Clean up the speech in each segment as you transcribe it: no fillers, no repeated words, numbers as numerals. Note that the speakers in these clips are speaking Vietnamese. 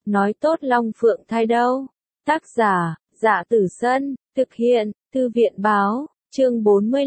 nói tốt Long Phượng thai đâu. Tác giả, Dạ Tử Sân, thực hiện, Thư viện báo, chương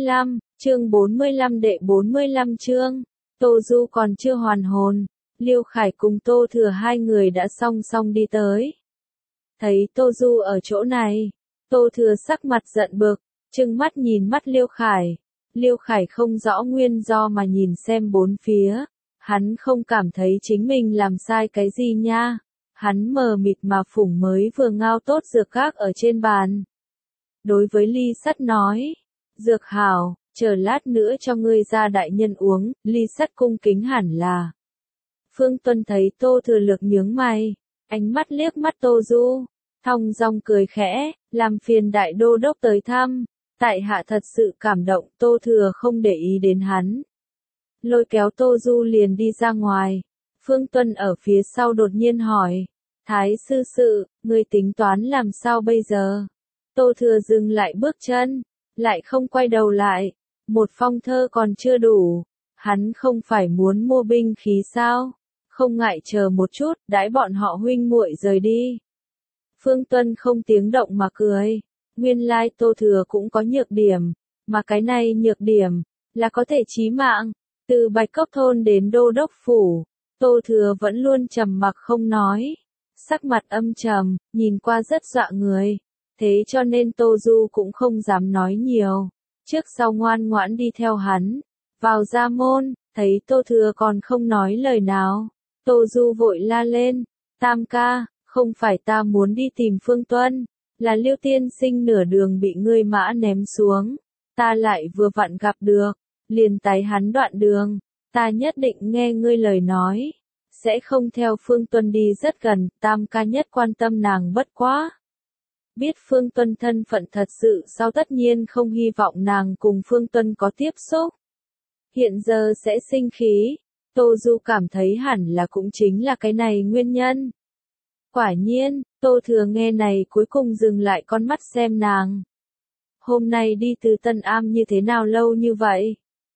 45 đệ 45 chương. Tô Du còn chưa hoàn hồn, Liêu Khải cùng Tô Thừa hai người đã song song đi tới. Thấy Tô Du ở chỗ này, Tô Thừa sắc mặt giận bực, trừng mắt nhìn mắt Liêu Khải. Liêu Khải không rõ nguyên do mà nhìn xem bốn phía, hắn không cảm thấy chính mình làm sai cái gì nha. Hắn mờ mịt mà phủng mới vừa ngao tốt dược các ở trên bàn. Đối với Ly Sắt nói, dược hảo, chờ lát nữa cho ngươi ra đại nhân uống. Ly Sắt cung kính hẳn là. Phương Tuân thấy Tô Thừa Lực nhướng mày, ánh mắt liếc mắt Tô Du, thong dong cười khẽ, làm phiền đại đô đốc tới thăm. Tại hạ thật sự cảm động. Tô Thừa không để ý đến hắn, lôi kéo Tô Du liền đi ra ngoài. Phương Tuân ở phía sau đột nhiên hỏi, Thái sư sự, ngươi tính toán làm sao bây giờ? Tô Thừa dừng lại bước chân, lại không quay đầu lại. Một phong thơ còn chưa đủ, hắn không phải muốn mua binh khí sao? Không ngại chờ một chút, đãi bọn họ huynh muội rời đi. Phương Tuân không tiếng động mà cười. Nguyên lai Tô Thừa cũng có nhược điểm, mà cái này nhược điểm là có thể chí mạng. Từ Bạch Cốc thôn đến Đô đốc phủ, Tô Thừa vẫn luôn trầm mặc không nói, sắc mặt âm trầm, nhìn qua rất dọa người. Thế cho nên Tô Du cũng không dám nói nhiều, trước sau ngoan ngoãn đi theo hắn. Vào ra môn, thấy Tô Thừa còn không nói lời nào, Tô Du vội la lên, Tam ca, không phải ta muốn đi tìm Phương Tuân, là Liêu tiên sinh nửa đường bị ngươi mã ném xuống, ta lại vừa vặn gặp được, liền tái hắn đoạn đường, ta nhất định nghe ngươi lời nói, sẽ không theo Phương Tuân đi rất gần. Tam ca nhất quan tâm nàng bất quá. Biết Phương Tuân thân phận thật sự sau tất nhiên không hy vọng nàng cùng Phương Tuân có tiếp xúc. Hiện giờ sẽ sinh khí, Tô Du cảm thấy hẳn là cũng chính là cái này nguyên nhân. Quả nhiên, Tô Thừa nghe này cuối cùng dừng lại con mắt xem nàng. Hôm nay đi từ Tân Am như thế nào lâu như vậy?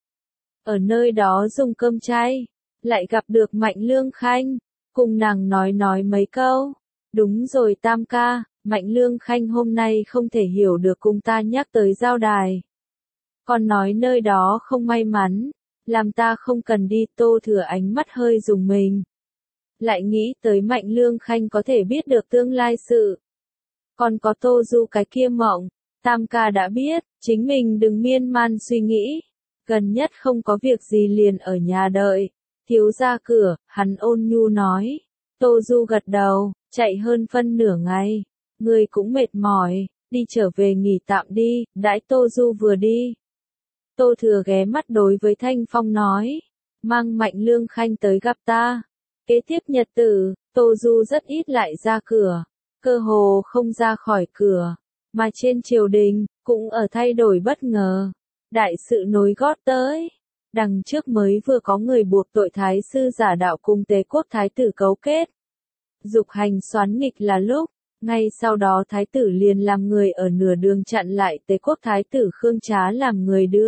Ở nơi đó dùng cơm chay, lại gặp được Mạnh Lương Khanh, cùng nàng nói mấy câu. Đúng rồi Tam ca, Mạnh Lương Khanh hôm nay không thể hiểu được cùng ta nhắc tới giao đài. Còn nói nơi đó không may mắn, làm ta không cần đi. Tô Thừa ánh mắt hơi rùng mình. Lại nghĩ tới Mạnh Lương Khanh có thể biết được tương lai sự. Còn có Tô Du cái kia mộng, Tam ca đã biết, chính mình đừng miên man suy nghĩ. Gần nhất không có việc gì liền ở nhà đợi. Thiếu ra cửa, hắn ôn nhu nói. Tô Du gật đầu, chạy hơn phân nửa ngày. Người cũng mệt mỏi, đi trở về nghỉ tạm đi. Đãi Tô Du vừa đi, Tô Thừa ghé mắt đối với Thanh Phong nói, mang Mạnh Lương Khanh tới gặp ta. Kế tiếp nhật tử, Tô Du rất ít lại ra cửa, cơ hồ không ra khỏi cửa, mà trên triều đình, cũng ở thay đổi bất ngờ. Đại sự nối gót tới, đằng trước mới vừa có người buộc tội thái sư giả đạo cùng Tế Quốc thái tử cấu kết. Dục hành xoán nghịch là lúc, ngay sau đó thái tử liền làm người ở nửa đường chặn lại Tế Quốc thái tử Khương Trá làm người đưa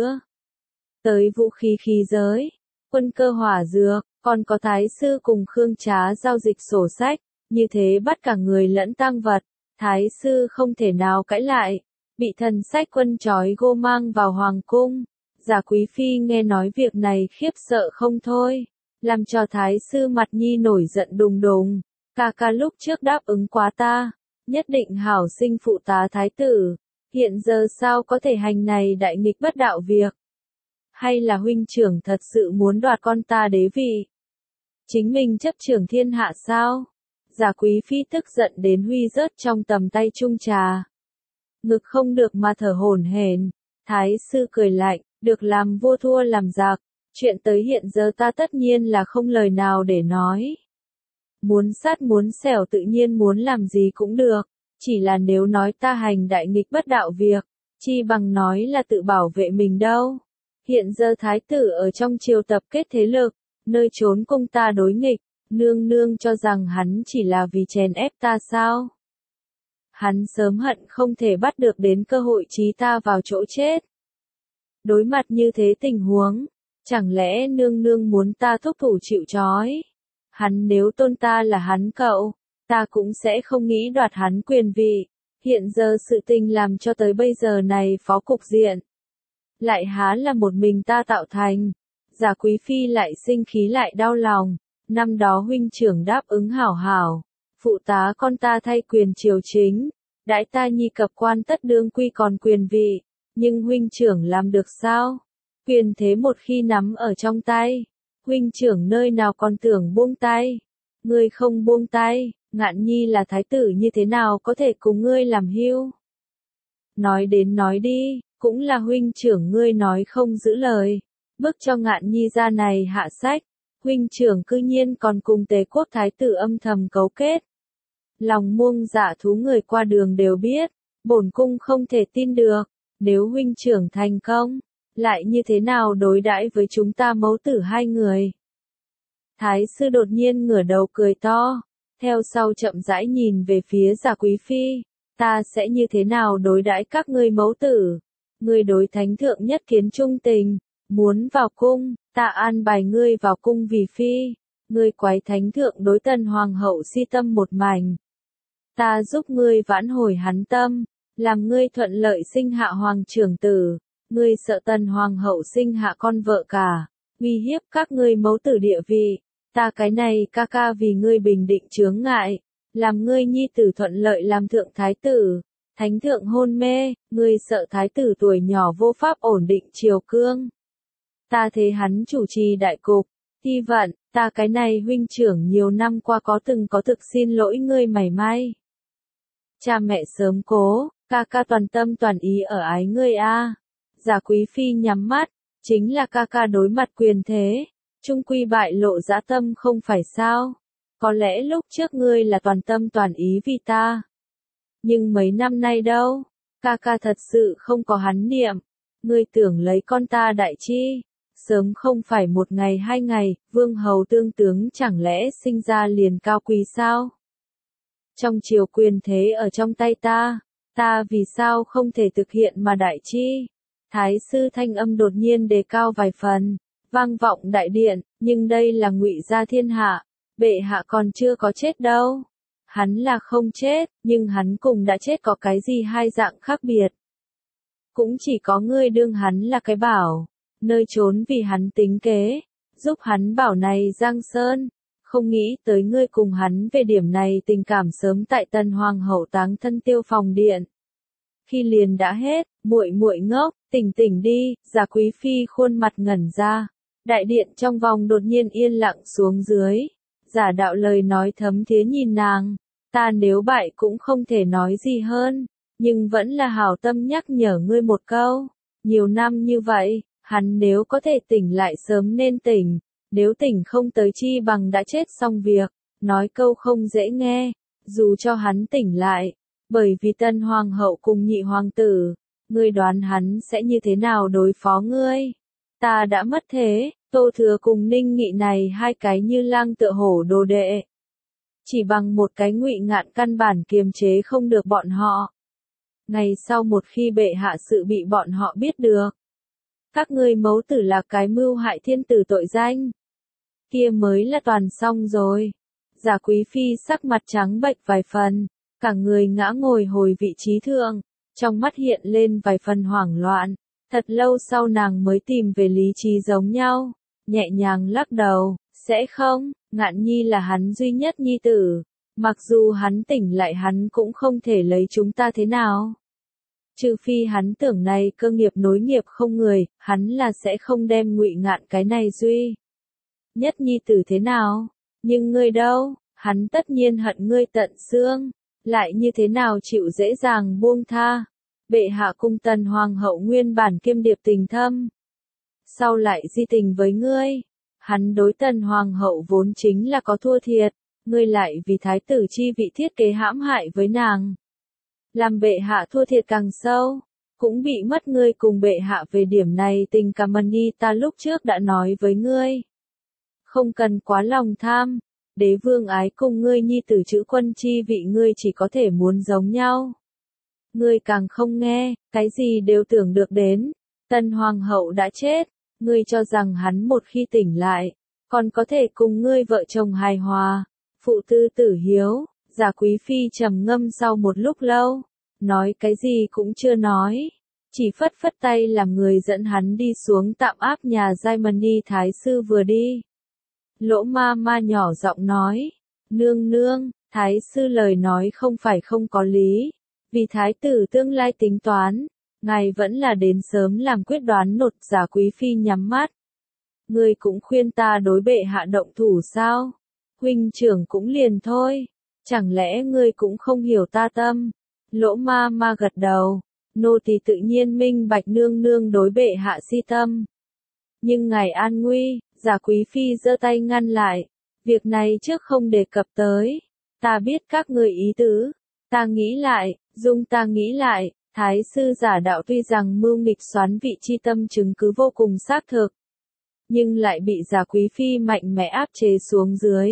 tới vũ khí khí giới, quân cơ hỏa dược, còn có thái sư cùng Khương Trá giao dịch sổ sách, như thế bắt cả người lẫn tang vật. Thái sư không thể nào cãi lại, bị thần sách quân trói gô mang vào hoàng cung. Giả quý phi nghe nói việc này khiếp sợ không thôi, làm cho thái sư mặt nhi nổi giận đùng đùng. Ca ca lúc trước đáp ứng quá ta, nhất định hảo sinh phụ tá thái tử, hiện giờ sao có thể hành này đại nghịch bất đạo việc? Hay là huynh trưởng thật sự muốn đoạt con ta đế vị? Chính mình chấp trưởng thiên hạ sao? Giả quý phi tức giận đến huy rớt trong tầm tay chung trà. Ngực không được mà thở hổn hển. Thái sư cười lạnh, được làm vua thua làm giặc, chuyện tới hiện giờ ta tất nhiên là không lời nào để nói. Muốn sát muốn xẻo tự nhiên muốn làm gì cũng được, chỉ là nếu nói ta hành đại nghịch bất đạo việc, chi bằng nói là tự bảo vệ mình đâu. Hiện giờ thái tử ở trong triều tập kết thế lực, nơi trốn cùng ta đối nghịch, nương nương cho rằng hắn chỉ là vì chèn ép ta sao? Hắn sớm hận không thể bắt được đến cơ hội trí ta vào chỗ chết. Đối mặt như thế tình huống, chẳng lẽ nương nương muốn ta thúc thủ chịu trói? Hắn nếu tôn ta là hắn cậu, ta cũng sẽ không nghĩ đoạt hắn quyền vị. Hiện giờ sự tình làm cho tới bây giờ này phó cục diện. Lại há là một mình ta tạo thành. Giả quý phi lại sinh khí lại đau lòng. Năm đó huynh trưởng đáp ứng hảo hảo. Phụ tá con ta thay quyền triều chính. Đãi ta nhi cập quan tất đương quy còn quyền vị. Nhưng huynh trưởng làm được sao? Quyền thế một khi nắm ở trong tay. Huynh trưởng nơi nào còn tưởng buông tay. Ngươi không buông tay, Ngạn Nhi là thái tử như thế nào có thể cùng ngươi làm hưu? Nói đến nói đi, cũng là huynh trưởng ngươi nói không giữ lời. Bức cho Ngạn Nhi ra này hạ sách. Huynh trưởng cư nhiên còn cùng Tề quốc thái tử âm thầm cấu kết. Lòng muông dạ thú người qua đường đều biết. Bổn cung không thể tin được. Nếu huynh trưởng thành công, lại như thế nào đối đãi với chúng ta mẫu tử hai người? Thái sư đột nhiên ngửa đầu cười to, theo sau chậm rãi nhìn về phía Giả quý phi, ta sẽ như thế nào đối đãi các ngươi mẫu tử? Ngươi đối thánh thượng nhất kiến trung tình, muốn vào cung, ta an bài ngươi vào cung vì phi, ngươi quái thánh thượng đối Tần hoàng hậu si tâm một mảnh. Ta giúp ngươi vãn hồi hắn tâm, làm ngươi thuận lợi sinh hạ hoàng trưởng tử, ngươi sợ Tần hoàng hậu sinh hạ con vợ cả, uy hiếp các ngươi mẫu tử địa vị. Ta cái này ca ca vì ngươi bình định chướng ngại, làm ngươi nhi tử thuận lợi làm thượng thái tử, thánh thượng hôn mê, ngươi sợ thái tử tuổi nhỏ vô pháp ổn định triều cương. Ta thế hắn chủ trì đại cục, hy vọng, ta cái này huynh trưởng nhiều năm qua có thực xin lỗi ngươi mảy may. Cha mẹ sớm cố, ca ca toàn tâm toàn ý ở ái ngươi a. Giả quý phi nhắm mắt, chính là ca ca đối mặt quyền thế. Trung quy bại lộ dã tâm không phải sao? Có lẽ lúc trước ngươi là toàn tâm toàn ý vì ta. Nhưng mấy năm nay đâu? Ca ca thật sự không có hắn niệm. Ngươi tưởng lấy con ta đại chi? Sớm không phải một ngày hai ngày, vương hầu tương tướng chẳng lẽ sinh ra liền cao quý sao? Trong triều quyền thế ở trong tay ta vì sao không thể thực hiện mà đại chi? Thái sư thanh âm đột nhiên đề cao vài phần. Vang vọng đại điện, nhưng đây là ngụy gia thiên hạ, bệ hạ còn chưa có chết đâu. Hắn là không chết, nhưng hắn cùng đã chết có cái gì hai dạng khác biệt. Cũng chỉ có ngươi đương hắn là cái bảo, nơi trốn vì hắn tính kế, giúp hắn bảo này Giang Sơn. Không nghĩ tới ngươi cùng hắn về điểm này tình cảm sớm tại Tần hoàng hậu táng thân tiêu phòng điện. Khi liền đã hết, muội muội ngốc, tỉnh đi, Giả quý phi khuôn mặt ngẩn ra. Đại điện trong vòng đột nhiên yên lặng xuống dưới. Giả đạo lời nói thấm thía nhìn nàng. Ta nếu bại cũng không thể nói gì hơn. Nhưng vẫn là hảo tâm nhắc nhở ngươi một câu. Nhiều năm như vậy, hắn nếu có thể tỉnh lại sớm nên tỉnh. Nếu tỉnh không tới chi bằng đã chết xong việc. Nói câu không dễ nghe. Dù cho hắn tỉnh lại. Bởi vì Tân hoàng hậu cùng nhị hoàng tử. Ngươi đoán hắn sẽ như thế nào đối phó ngươi? Ta đã mất thế. Tô Thừa cùng Ninh Nghị này hai cái như lang tựa hổ đồ đệ. Chỉ bằng một cái Ngụy Ngạn căn bản kiềm chế không được bọn họ. Ngày sau một khi bệ hạ sự bị bọn họ biết được. Các ngươi mẫu tử là cái mưu hại thiên tử tội danh. Kia mới là toàn xong rồi. Giả quý phi sắc mặt trắng bệch vài phần. Cả người ngã ngồi hồi vị trí thượng. Trong mắt hiện lên vài phần hoảng loạn. Thật lâu sau nàng mới tìm về lý trí giống nhau. Nhẹ nhàng lắc đầu, sẽ không, Ngạn Nhi là hắn duy nhất nhi tử. Mặc dù hắn tỉnh lại hắn cũng không thể lấy chúng ta thế nào. Trừ phi hắn tưởng này cơ nghiệp nối nghiệp không người, hắn là sẽ không đem Ngụy Ngạn cái này duy nhất nhi tử thế nào. Nhưng ngươi đâu, hắn tất nhiên hận ngươi tận xương, lại như thế nào chịu dễ dàng buông tha. Bệ hạ cung Tần hoàng hậu nguyên bản kiêm điệp tình thâm. Sau lại di tình với ngươi, hắn đối Tần hoàng hậu vốn chính là có thua thiệt, ngươi lại vì thái tử chi vị thiết kế hãm hại với nàng. Làm bệ hạ thua thiệt càng sâu, cũng bị mất ngươi cùng bệ hạ về điểm này tình cảm nhi ta lúc trước đã nói với ngươi. Không cần quá lòng tham, đế vương ái cùng ngươi nhi tử chữ quân chi vị ngươi chỉ có thể muốn giống nhau. Ngươi càng không nghe, cái gì đều tưởng được đến, Tần hoàng hậu đã chết. Ngươi cho rằng hắn một khi tỉnh lại, còn có thể cùng ngươi vợ chồng hài hòa, phụ tư tử hiếu, Giả Quý Phi trầm ngâm sau một lúc lâu, nói cái gì cũng chưa nói, chỉ phất phất tay làm người dẫn hắn đi xuống tạm áp nhà Jaimani Thái sư vừa đi. Lỗ ma ma nhỏ giọng nói, nương nương, Thái sư lời nói không phải không có lý, vì Thái tử tương lai tính toán, ngài vẫn là đến sớm làm quyết đoán nột. Giả Quý Phi nhắm mắt. Ngươi cũng khuyên ta đối bệ hạ động thủ sao? Huynh trưởng cũng liền thôi, chẳng lẽ ngươi cũng không hiểu ta tâm? Lỗ ma ma gật đầu, nô tỳ tự nhiên minh bạch nương nương đối bệ hạ si tâm. Nhưng ngài an nguy, Giả Quý Phi giơ tay ngăn lại, việc này trước không đề cập tới, ta biết các ngươi ý tứ, ta nghĩ lại, ta nghĩ lại, Thái sư Giả đạo tuy rằng mưu nghịch xoán vị chi tâm chứng cứ vô cùng xác thực, nhưng lại bị Giả Quý Phi mạnh mẽ áp chế xuống dưới.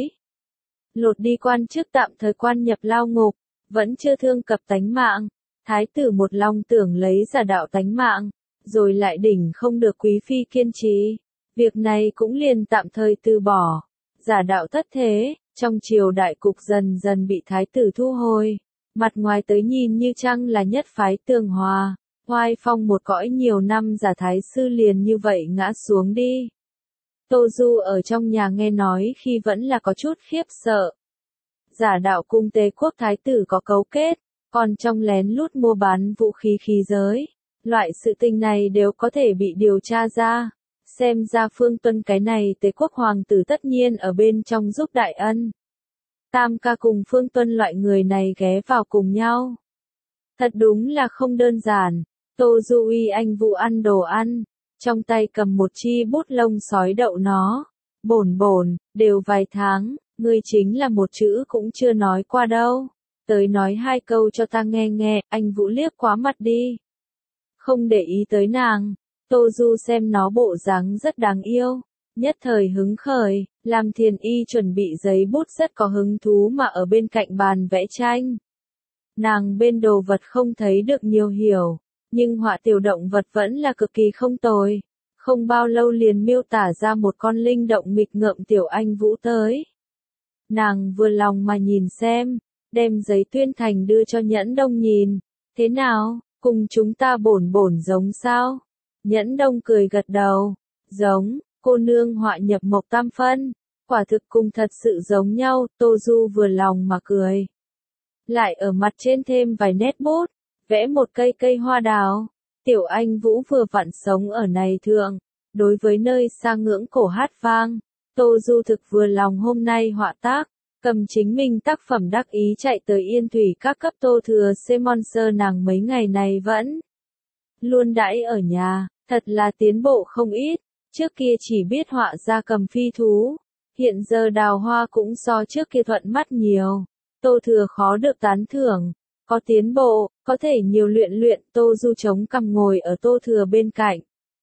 Lột đi quan chức tạm thời quan nhập lao ngục, vẫn chưa thương cập tánh mạng, Thái tử một lòng tưởng lấy Giả đạo tánh mạng, rồi lại đỉnh không được Quý Phi kiên trì, việc này cũng liền tạm thời từ bỏ. Giả đạo thất thế, trong triều đại cục dần dần bị Thái tử thu hồi, mặt ngoài tới nhìn như chăng là nhất phái tường hòa, oai phong một cõi nhiều năm. Giả Thái sư liền như vậy ngã xuống đi. Tô Du ở trong nhà nghe nói khi vẫn là có chút khiếp sợ. Giả đạo cung Tế quốc Thái tử có cấu kết, còn trong lén lút mua bán vũ khí khí giới. Loại sự tình này đều có thể bị điều tra ra. Xem ra Phương Tuân cái này Tế quốc hoàng tử tất nhiên ở bên trong giúp đại ân. Tam ca cùng Phương Tuân loại người này ghé vào cùng nhau. Thật đúng là không đơn giản. Tô Du uy anh Vũ ăn đồ ăn, trong tay cầm một chi bút lông sói đậu nó. Bổn bổn, đều vài tháng, ngươi chính là một chữ cũng chưa nói qua đâu. Tới nói hai câu cho ta nghe nghe. Anh Vũ liếc quá mặt đi, không để ý tới nàng. Tô Du xem nó bộ dáng rất đáng yêu, nhất thời hứng khởi, làm Thiền Y chuẩn bị giấy bút rất có hứng thú mà ở bên cạnh bàn vẽ tranh. Nàng bên đồ vật không thấy được nhiều hiểu, nhưng họa tiểu động vật vẫn là cực kỳ không tồi. Không bao lâu liền miêu tả ra một con linh động nghịch ngợm tiểu anh Vũ tới. Nàng vừa lòng mà nhìn xem, đem giấy tuyên thành đưa cho Nhẫn Đông nhìn. Thế nào, cùng chúng ta bổn bổn giống sao? Nhẫn Đông cười gật đầu. Giống, cô nương họa nhập mộc tam phân, quả thực cùng thật sự giống nhau. Tô Du vừa lòng mà cười. Lại ở mặt trên thêm vài nét bút, vẽ một cây hoa đào. Tiểu anh Vũ vừa vặn sống ở này thượng, đối với nơi xa ngưỡng cổ hát vang. Tô Du thực vừa lòng hôm nay họa tác, cầm chính mình tác phẩm đắc ý chạy tới Yên Thủy các cấp Tô Thừa Monster. Nàng mấy ngày này vẫn luôn đãi ở nhà, thật là tiến bộ không ít. Trước kia chỉ biết họa ra cầm phi thú, hiện giờ đào hoa cũng so trước kia thuận mắt nhiều. Tô Thừa khó được tán thưởng, có tiến bộ, có thể nhiều luyện luyện. Tô Du chống cằm ngồi ở Tô Thừa bên cạnh,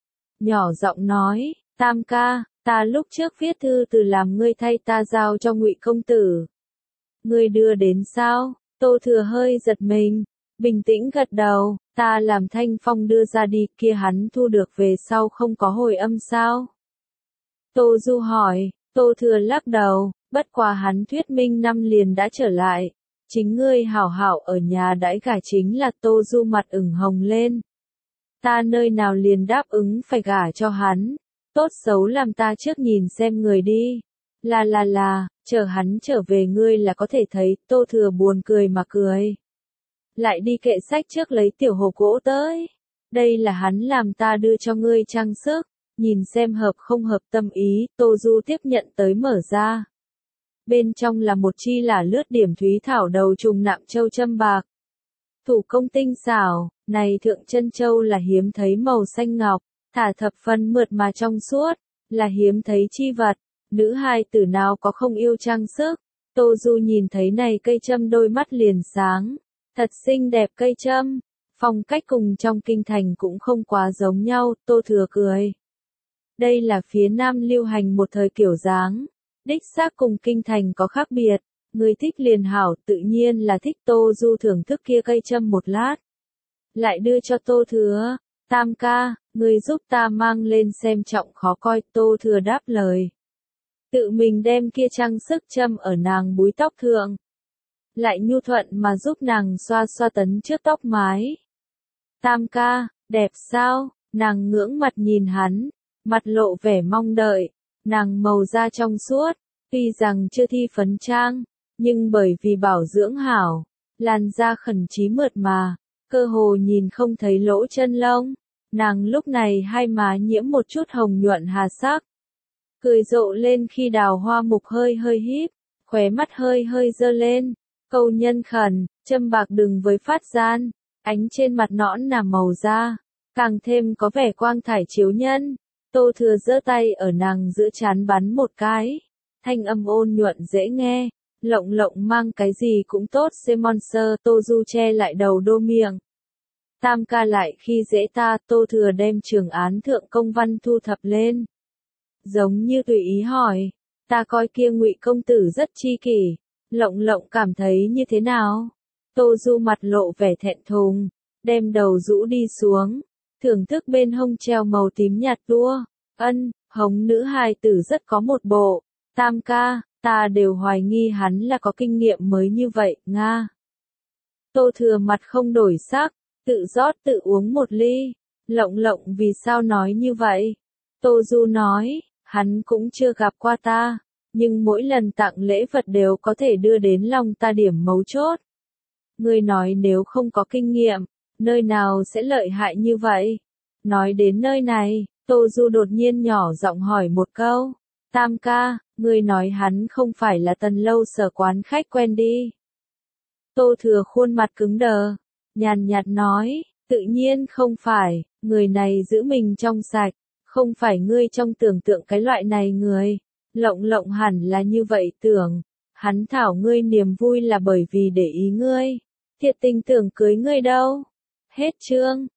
nhỏ giọng nói, Tam ca, ta lúc trước viết thư từ làm ngươi thay ta giao cho Ngụy công tử. Ngươi đưa đến sao? Tô Thừa hơi giật mình, bình tĩnh gật đầu, ta làm Thanh Phong đưa ra đi, kia hắn thu được về sau không có hồi âm sao? Tô Du hỏi. Tô Thừa lắc đầu, bất quá hắn thuyết minh năm liền đã trở lại. Chính ngươi hảo hảo ở nhà đãi gả chính là. Tô Du mặt ửng hồng lên. Ta nơi nào liền đáp ứng phải gả cho hắn. Tốt xấu làm ta trước nhìn xem người đi. Là, chờ hắn trở về ngươi là có thể thấy. Tô Thừa buồn cười mà cười. Lại đi kệ sách trước lấy tiểu hộp gỗ tới. Đây là hắn làm ta đưa cho ngươi trang sức. Nhìn xem hợp không hợp tâm ý. Tô Du tiếp nhận tới mở ra. Bên trong là một chi là lướt điểm thúy thảo đầu trùng nạm châu châm bạc. Thủ công tinh xảo, này thượng chân châu là hiếm thấy màu xanh ngọc, thả thập phân mượt mà trong suốt, là hiếm thấy chi vật. Nữ hài tử nào có không yêu trang sức. Tô Du nhìn thấy này cây châm đôi mắt liền sáng. Thật xinh đẹp cây châm, phong cách cùng trong kinh thành cũng không quá giống nhau. Tô Thừa cười. Đây là phía Nam lưu hành một thời kiểu dáng, đích xác cùng kinh thành có khác biệt. Người thích liền hảo, tự nhiên là thích. Tô Du thưởng thức kia cây châm một lát, lại đưa cho Tô Thừa. Tam ca, người giúp ta mang lên xem trọng khó coi. Tô Thừa đáp lời, tự mình đem kia trang sức châm ở nàng búi tóc thượng. lại nhu thuận mà giúp nàng xoa xoa tấn trước tóc mái. Tam ca, đẹp sao? Nàng ngưỡng mặt nhìn hắn, mặt lộ vẻ mong đợi, nàng màu da trong suốt, tuy rằng chưa thi phấn trang, nhưng bởi vì bảo dưỡng hảo, làn da khẩn chí mượt mà, cơ hồ nhìn không thấy lỗ chân lông. Nàng lúc này hai má nhiễm một chút hồng nhuận hà sắc, cười rộ lên khi đào hoa mục hơi hơi híp, khóe mắt hơi hơi dơ lên, câu nhân khẩn, châm bạc đừng với phát gian, ánh trên mặt nõn nà màu da, càng thêm có vẻ quang thải chiếu nhân. Tô Thừa giơ tay ở nàng giữa trán bắn một cái, thanh âm ôn nhuận dễ nghe, lộng lộng mang cái gì cũng tốt xê monster. Tô Du che lại đầu đô miệng. Tam ca lại khi dễ ta. Tô Thừa đem trường án thượng công văn thu thập lên, giống như tùy ý hỏi, ta coi kia Ngụy công tử rất chi kỷ, lộng lộng cảm thấy như thế nào? Tô Du mặt lộ vẻ thẹn thùng, đem đầu rũ đi xuống, thưởng thức bên hông treo màu tím nhạt tua. Ân, hống nữ hài tử rất có một bộ. Tam ca, ta đều hoài nghi hắn là có kinh nghiệm mới như vậy, nga. Tô Thừa mặt không đổi sắc, tự rót tự uống một ly. Lộng lộng vì sao nói như vậy? Tô Du nói, hắn cũng chưa gặp qua ta, nhưng mỗi lần tặng lễ vật đều có thể đưa đến lòng ta điểm mấu chốt. Ngươi nói nếu không có kinh nghiệm, nơi nào sẽ lợi hại như vậy? Nói đến nơi này, Tô Du đột nhiên nhỏ giọng hỏi một câu. Tam ca, ngươi nói hắn không phải là Tần Lâu Sở quán khách quen đi. Tô Thừa khuôn mặt cứng đờ, nhàn nhạt nói, tự nhiên không phải, người này giữ mình trong sạch, không phải ngươi trong tưởng tượng cái loại này người. Lộng lộng hẳn là như vậy tưởng, hắn thảo ngươi niềm vui là bởi vì để ý ngươi, thiệt tình tưởng cưới ngươi đâu. Hết chương.